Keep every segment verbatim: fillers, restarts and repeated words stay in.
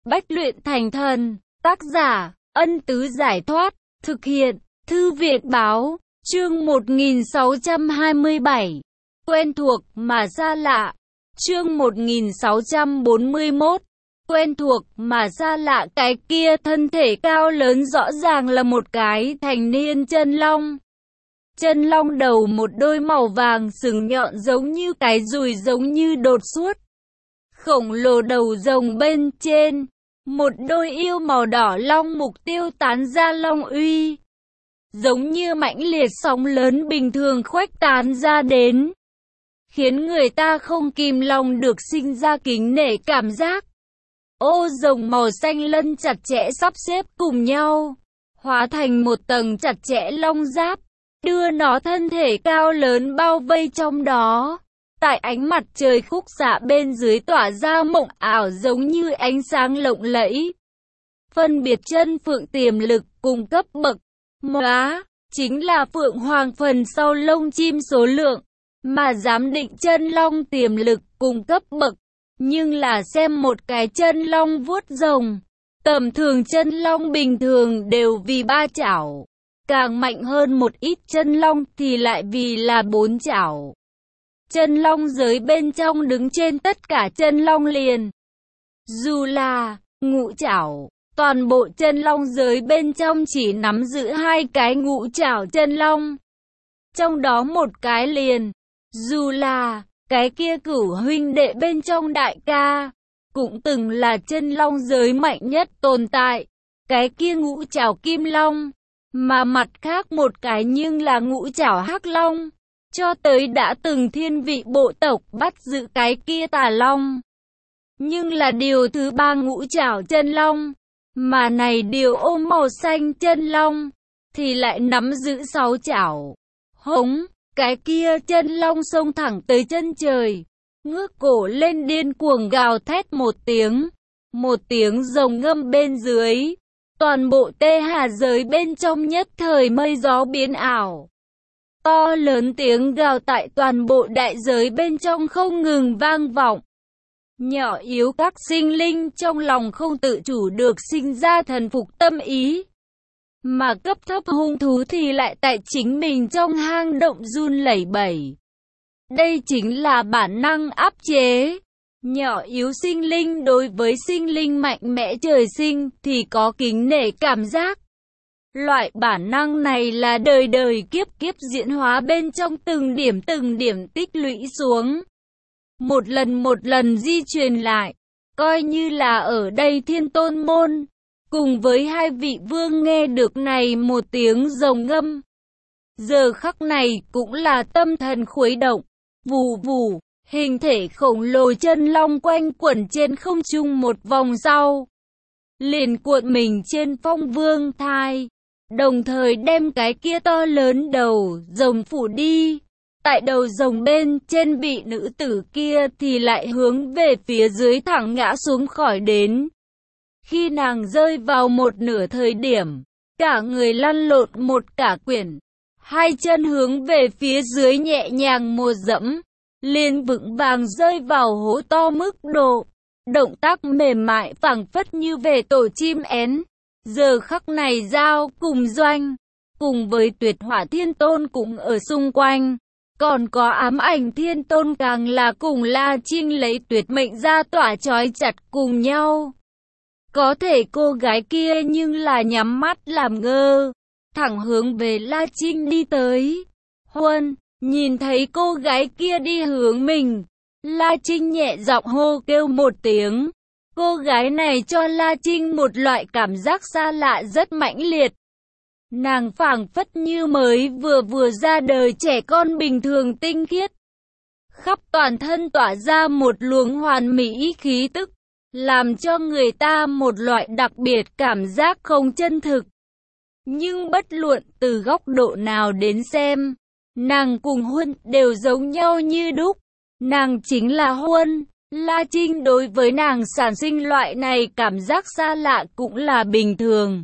Bách luyện thành thần. Tác giả, Ân Tứ Giải Thoát. Thực hiện, Thư viện Báo. Chương một nghìn sáu trăm hai mươi bảy. Quen thuộc mà xa lạ. Chương một nghìn sáu trăm bốn mươi mốt. Quen thuộc mà xa lạ. Cái kia thân thể cao lớn rõ ràng là một cái thành niên chân long. Chân long đầu một đôi màu vàng sừng nhọn giống như cái dùi, giống như đột xuất. Khổng lồ đầu rồng bên trên, một đôi yêu màu đỏ long mục tiêu tán ra long uy, giống như mãnh liệt sóng lớn bình thường khuếch tán ra đến, khiến người ta không kìm lòng được sinh ra kính nể cảm giác. Ô rồng màu xanh lân chặt chẽ sắp xếp cùng nhau, hóa thành một tầng chặt chẽ long giáp, đưa nó thân thể cao lớn bao vây trong đó. Tại ánh mặt trời khúc xạ bên dưới tỏa ra mộng ảo giống như ánh sáng lộng lẫy. Phân biệt chân phượng tiềm lực cùng cấp bậc. Móa, chính là phượng hoàng phần sau lông chim số lượng, mà giám định chân long tiềm lực cùng cấp bậc. Nhưng là xem một cái chân long vuốt rồng. Tầm thường chân long bình thường đều vì ba chảo. Càng mạnh hơn một ít chân long thì lại vì là bốn chảo. Chân long giới bên trong đứng trên tất cả chân long liền. Dù là ngũ chảo, toàn bộ chân long giới bên trong chỉ nắm giữ hai cái ngũ chảo chân long. Trong đó một cái liền. Dù là cái kia cửu huynh đệ bên trong đại ca, cũng từng là chân long giới mạnh nhất tồn tại. Cái kia ngũ chảo kim long, mà mặt khác một cái nhưng là ngũ chảo hắc long. Cho tới đã từng thiên vị bộ tộc bắt giữ cái kia tà long. Nhưng là điều thứ ba ngũ chảo chân long, mà này điều ôm màu xanh chân long, thì lại nắm giữ sáu chảo. Hống, cái kia chân long xông thẳng tới chân trời, ngước cổ lên điên cuồng gào thét một tiếng. Một tiếng rồng ngâm bên dưới, toàn bộ tê hà giới bên trong nhất thời mây gió biến ảo. To lớn tiếng gào tại toàn bộ đại giới bên trong không ngừng vang vọng. Nhỏ yếu các sinh linh trong lòng không tự chủ được sinh ra thần phục tâm ý. Mà cấp thấp hung thú thì lại tại chính mình trong hang động run lẩy bẩy. Đây chính là bản năng áp chế. Nhỏ yếu sinh linh đối với sinh linh mạnh mẽ trời sinh thì có kính nể cảm giác. Loại bản năng này là đời đời kiếp kiếp diễn hóa bên trong từng điểm từng điểm tích lũy xuống. Một lần một lần di truyền lại, coi như là ở đây Thiên Tôn Môn, cùng với hai vị vương nghe được này một tiếng rồng ngâm. Giờ khắc này cũng là tâm thần khuấy động, vù vù, hình thể khổng lồ chân long quanh quẩn trên không trung một vòng sau. Liền cuộn mình trên phong vương thai. Đồng thời đem cái kia to lớn đầu rồng phủ đi. Tại đầu rồng bên trên vị nữ tử kia thì lại hướng về phía dưới thẳng ngã xuống khỏi đến. Khi nàng rơi vào một nửa thời điểm, cả người lăn lộn một cả quyển. Hai chân hướng về phía dưới nhẹ nhàng một dẫm, liền vững vàng rơi vào hố to mức độ. Động tác mềm mại phảng phất như về tổ chim én. Giờ khắc này Giao cùng Doanh, cùng với Tuyệt Hỏa Thiên Tôn cũng ở xung quanh. Còn có Ám Ảnh Thiên Tôn càng là cùng La Trinh lấy tuyệt mệnh ra tỏa trói chặt cùng nhau. Có thể cô gái kia nhưng là nhắm mắt làm ngơ, thẳng hướng về La Trinh đi tới. Huân, nhìn thấy cô gái kia đi hướng mình, La Trinh nhẹ giọng hô kêu một tiếng. Cô gái này cho La Trinh một loại cảm giác xa lạ rất mãnh liệt. Nàng phảng phất như mới vừa vừa ra đời trẻ con bình thường tinh khiết. Khắp toàn thân tỏa ra một luồng hoàn mỹ khí tức, làm cho người ta một loại đặc biệt cảm giác không chân thực. Nhưng bất luận từ góc độ nào đến xem, nàng cùng Huân đều giống nhau như đúc. Nàng chính là Huân. La Trinh đối với nàng sản sinh loại này cảm giác xa lạ cũng là bình thường.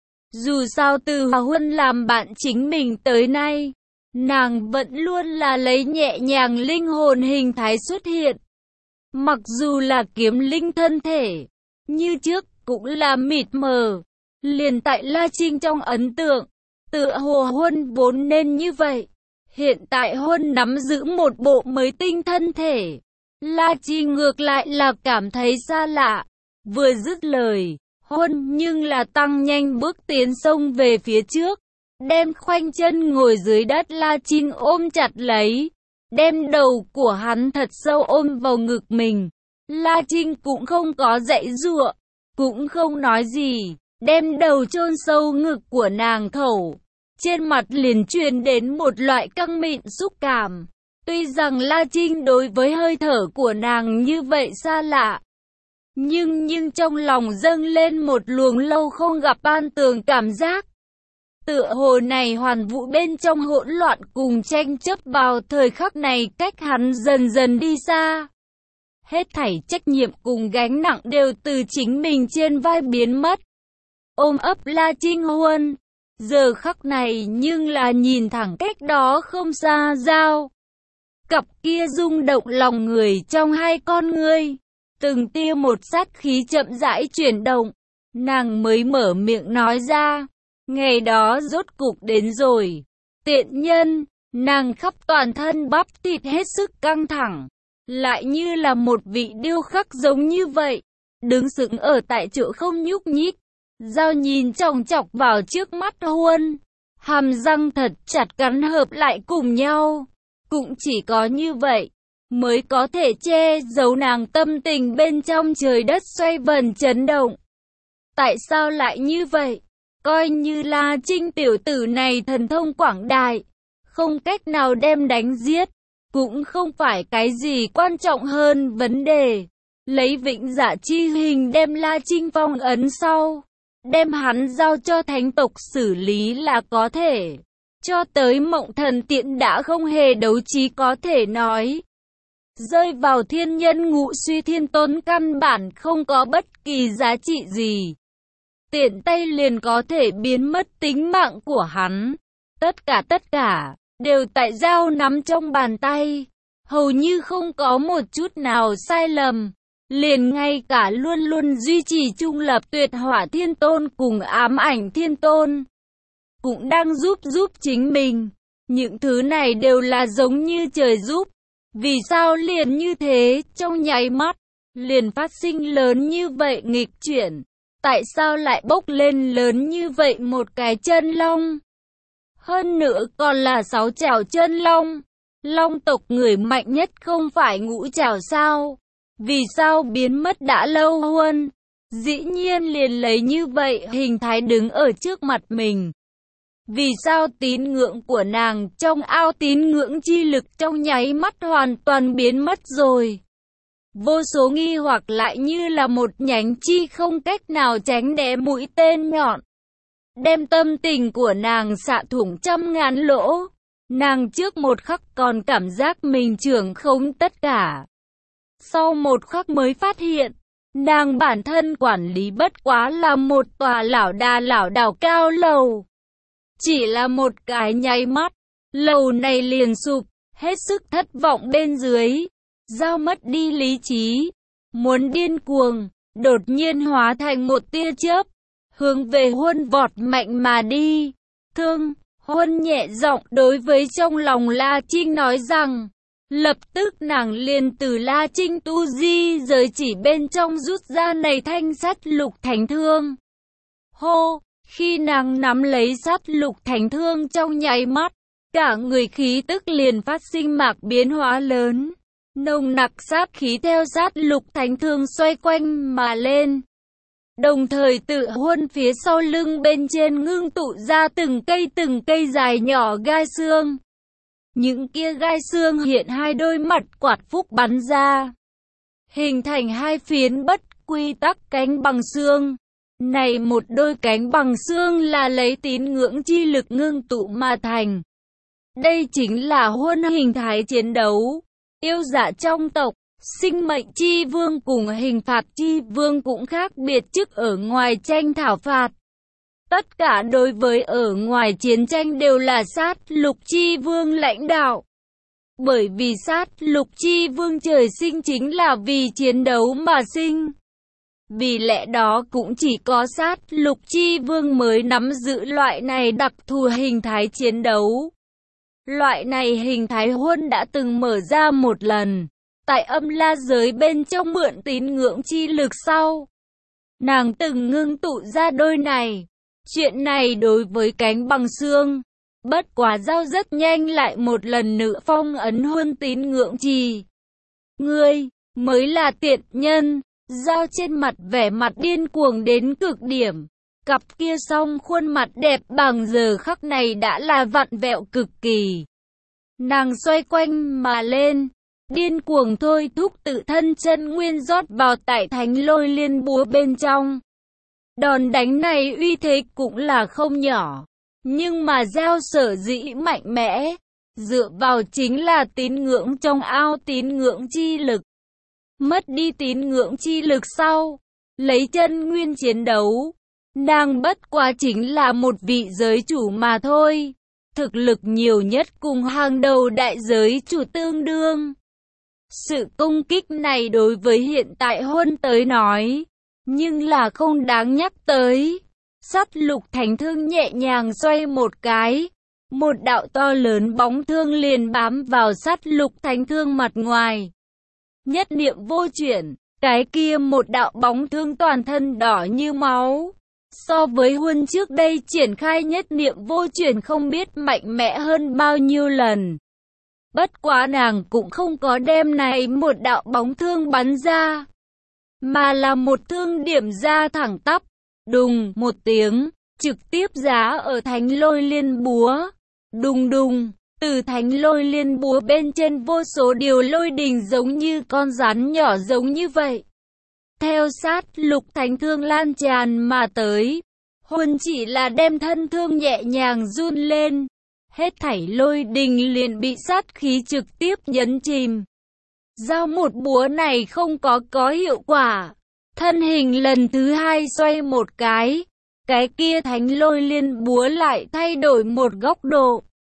Dù sao từ Hòa Huân làm bạn chính mình tới nay, nàng vẫn luôn là lấy nhẹ nhàng linh hồn hình thái xuất hiện. Mặc dù là kiếm linh thân thể, như trước cũng là mịt mờ. Liền tại La Trinh trong ấn tượng, tựa hồ Huân vốn nên như vậy. Hiện tại Huân nắm giữ một bộ mới tinh thân thể. La Trinh ngược lại là cảm thấy xa lạ. Vừa dứt lời, Huân nhưng là tăng nhanh bước tiến xông về phía trước. Đem khoanh chân ngồi dưới đất La Trinh ôm chặt lấy. Đem đầu của hắn thật sâu ôm vào ngực mình. La Trinh cũng không có dãy giụa, cũng không nói gì. Đem đầu chôn sâu ngực của nàng khẩu. Trên mặt liền truyền đến một loại căng mịn xúc cảm. Tuy rằng La Trinh đối với hơi thở của nàng như vậy xa lạ, Nhưng nhưng trong lòng dâng lên một luồng lâu không gặp an tường cảm giác. Tựa hồ này hoàn vũ bên trong hỗn loạn cùng tranh chấp vào thời khắc này cách hắn dần dần đi xa. Hết thảy trách nhiệm cùng gánh nặng đều từ chính mình trên vai biến mất. Ôm ấp La Trinh Huân, giờ khắc này nhưng là nhìn thẳng cách đó không xa Giao. Cặp kia rung động lòng người trong hai con ngươi. Từng tia một sát khí chậm rãi chuyển động. Nàng mới mở miệng nói ra. Ngày đó rốt cục đến rồi. Tiện nhân, nàng khắp toàn thân bắp thịt hết sức căng thẳng. Lại như là một vị điêu khắc giống như vậy. Đứng sững ở tại chỗ không nhúc nhích. Giao nhìn chòng chọc vào trước mắt Huân. Hàm răng thật chặt cắn hợp lại cùng nhau. Cũng chỉ có như vậy mới có thể che giấu nàng tâm tình bên trong trời đất xoay vần chấn động. Tại sao lại như vậy? Coi như La Trinh tiểu tử này thần thông quảng đại, không cách nào đem đánh giết, cũng không phải cái gì quan trọng hơn vấn đề. Lấy vĩnh dạ chi hình đem La Trinh phong ấn sau, đem hắn giao cho thánh tộc xử lý là có thể. Cho tới Mộng Thần Tiễn đã không hề đấu trí có thể nói. Rơi vào thiên nhân ngũ suy thiên tôn căn bản không có bất kỳ giá trị gì. Tiện tay liền có thể biến mất tính mạng của hắn. Tất cả tất cả, đều tại Giao nắm trong bàn tay. Hầu như không có một chút nào sai lầm. Liền ngay cả luôn luôn duy trì trung lập Tuyệt Hỏa Thiên Tôn cùng Ám Ảnh Thiên Tôn cũng đang giúp giúp chính mình. Những thứ này đều là giống như trời giúp. Vì sao liền như thế, trong nháy mắt, liền phát sinh lớn như vậy nghịch chuyển? Tại sao lại bốc lên lớn như vậy một cái chân long? Hơn nữa còn là sáu chảo chân long. Long tộc người mạnh nhất không phải ngũ chảo sao? Vì sao biến mất đã lâu Huân? Dĩ nhiên liền lấy như vậy hình thái đứng ở trước mặt mình. Vì sao tín ngưỡng của nàng trong ao tín ngưỡng chi lực trong nháy mắt hoàn toàn biến mất rồi? Vô số nghi hoặc lại như là một nhánh chi không cách nào tránh né mũi tên nhọn. Đem tâm tình của nàng xạ thủng trăm ngàn lỗ. Nàng trước một khắc còn cảm giác mình trưởng khống tất cả. Sau một khắc mới phát hiện, nàng bản thân quản lý bất quá là một tòa lảo đà lảo đảo cao lầu. Chỉ là một cái nháy mắt, lầu này liền sụp, hết sức thất vọng bên dưới. Giao mất đi lý trí, muốn điên cuồng, đột nhiên hóa thành một tia chớp, hướng về Huân vọt mạnh mà đi. Thương, Huân nhẹ giọng đối với trong lòng La Trinh nói rằng, lập tức nàng liền từ La Trinh tu di giới chỉ bên trong rút ra này thanh sắt lục thánh thương. Hô! Khi nàng nắm lấy sát lục thánh thương trong nháy mắt, cả người khí tức liền phát sinh mạc biến hóa lớn. Nồng nặc sát khí theo sát lục thánh thương xoay quanh mà lên. Đồng thời tự Huân phía sau lưng bên trên ngưng tụ ra từng cây từng cây dài nhỏ gai xương. Những kia gai xương hiện hai đôi mặt quạt phúc bắn ra, hình thành hai phiến bất quy tắc cánh bằng xương. Này một đôi cánh bằng xương là lấy tín ngưỡng chi lực ngưng tụ mà thành. Đây chính là Huân hình thái chiến đấu. Yêu dạ trong tộc, sinh mệnh chi vương cùng hình phạt chi vương cũng khác biệt chức ở ngoài tranh thảo phạt. Tất cả đối với ở ngoài chiến tranh đều là sát lục chi vương lãnh đạo. Bởi vì sát lục chi vương trời sinh chính là vì chiến đấu mà sinh. Vì lẽ đó cũng chỉ có sát lục chi vương mới nắm giữ loại này đặc thù hình thái chiến đấu. Loại này hình thái Huân đã từng mở ra một lần, tại âm la giới bên trong mượn tín ngưỡng chi lực sau. Nàng từng ngưng tụ ra đôi này. Chuyện này đối với cánh bằng xương, bất quá giao rất nhanh lại một lần nữa phong ấn Huân tín ngưỡng trì. Ngươi, mới là tiện nhân. Giao trên mặt vẻ mặt điên cuồng đến cực điểm. Cặp kia song khuôn mặt đẹp bằng giờ khắc này đã là vặn vẹo cực kỳ. Nàng xoay quanh mà lên, điên cuồng thôi thúc tự thân chân nguyên rót vào tại thánh lôi liên búa bên trong. Đòn đánh này uy thế cũng là không nhỏ, nhưng mà Giao sở dĩ mạnh mẽ, dựa vào chính là tín ngưỡng trong ao tín ngưỡng chi lực. Mất đi tín ngưỡng chi lực sau, lấy chân nguyên chiến đấu, nàng bất quá chính là một vị giới chủ mà thôi. Thực lực nhiều nhất cùng hàng đầu đại giới chủ tương đương. Sự công kích này đối với hiện tại Huân tới nói, nhưng là không đáng nhắc tới. Sắt lục thánh thương nhẹ nhàng xoay một cái, một đạo to lớn bóng thương liền bám vào sắt lục thánh thương mặt ngoài. Nhất niệm vô chuyển, cái kia một đạo bóng thương toàn thân đỏ như máu. So với Huân trước đây triển khai nhất niệm vô chuyển không biết mạnh mẽ hơn bao nhiêu lần. Bất quá nàng cũng không có đem này một đạo bóng thương bắn ra, mà là một thương điểm ra thẳng tắp, đùng một tiếng, trực tiếp giá ở thánh lôi liên búa. Đùng đùng, từ thánh lôi liên búa bên trên vô số điều lôi đình giống như con rắn nhỏ giống như vậy. Theo sát lục thánh thương lan tràn mà tới, Huân chỉ là đem thân thương nhẹ nhàng run lên, hết thảy lôi đình liền bị sát khí trực tiếp nhấn chìm. Giao một búa này không có có hiệu quả, thân hình lần thứ hai xoay một cái, cái kia thánh lôi liên búa lại thay đổi một góc độ.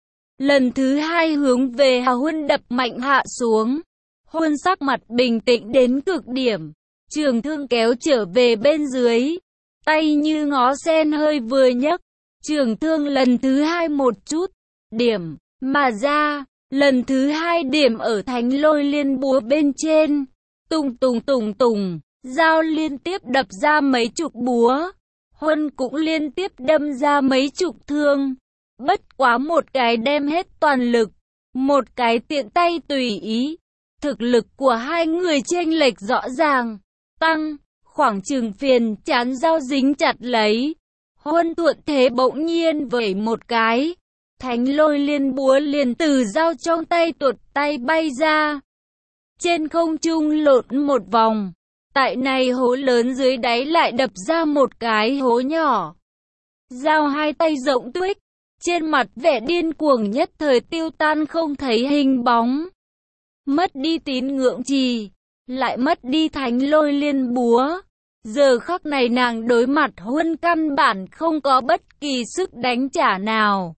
Lần thứ hai hướng về Hà Huân đập mạnh hạ xuống. Huân sắc mặt bình tĩnh đến cực điểm, trường thương kéo trở về bên dưới, tay như ngó sen hơi vừa nhấc, trường thương lần thứ hai một chút, điểm, mà ra, lần thứ hai điểm ở thánh lôi liên búa bên trên, tùng tùng tùng tùng, Giao liên tiếp đập ra mấy chục búa, Huân cũng liên tiếp đâm ra mấy chục thương, bất quá một cái đem hết toàn lực, một cái tiện tay tùy ý, thực lực của hai người chênh lệch rõ ràng, tăng, khoảng chừng phiền chán Giao dính chặt lấy, Huân thuận thế bỗng nhiên vẩy một cái, thánh lôi liên búa liền từ Giao trong tay tuột tay bay ra, trên không trung lộn một vòng, tại này hố lớn dưới đáy lại đập ra một cái hố nhỏ. Giao hai tay rộng tuếch, trên mặt vẻ điên cuồng nhất thời tiêu tan không thấy hình bóng. Mất đi tín ngưỡng trì, lại mất đi thánh lôi liên búa. Giờ khắc này nàng đối mặt Huân căn bản không có bất kỳ sức đánh trả nào.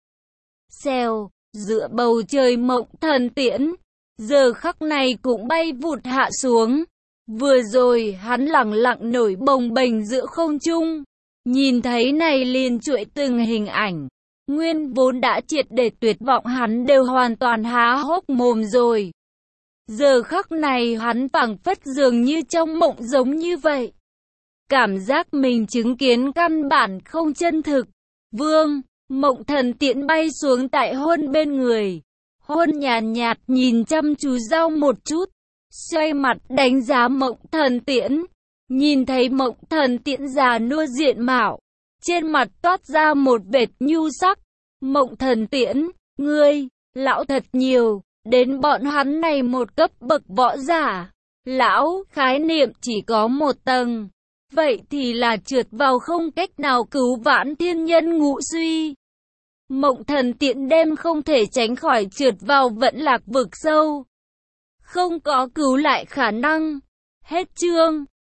Xèo, dựa bầu trời mộng thần tiễn, giờ khắc này cũng bay vụt hạ xuống. Vừa rồi hắn lẳng lặng nổi bồng bềnh giữa không trung, nhìn thấy này liền chuỗi từng hình ảnh. Nguyên vốn đã triệt để tuyệt vọng hắn đều hoàn toàn há hốc mồm rồi. Giờ khắc này hắn phảng phất dường như trong mộng giống như vậy. Cảm giác mình chứng kiến căn bản không chân thực. Vương, mộng thần tiễn bay xuống tại Huân bên người. Huân nhàn nhạt nhìn chăm chú Giao một chút, xoay mặt đánh giá mộng thần tiễn. Nhìn thấy mộng thần tiễn già nua diện mạo, trên mặt toát ra một vệt nhu sắc. Mộng thần tiễn, ngươi, lão thật nhiều, đến bọn hắn này một cấp bậc võ giả. Lão, khái niệm chỉ có một tầng. Vậy thì là trượt vào không cách nào cứu vãn thiên nhân ngũ suy. Mộng thần tiễn đem không thể tránh khỏi trượt vào vận lạc vực sâu. Không có cứu lại khả năng. Hết chương.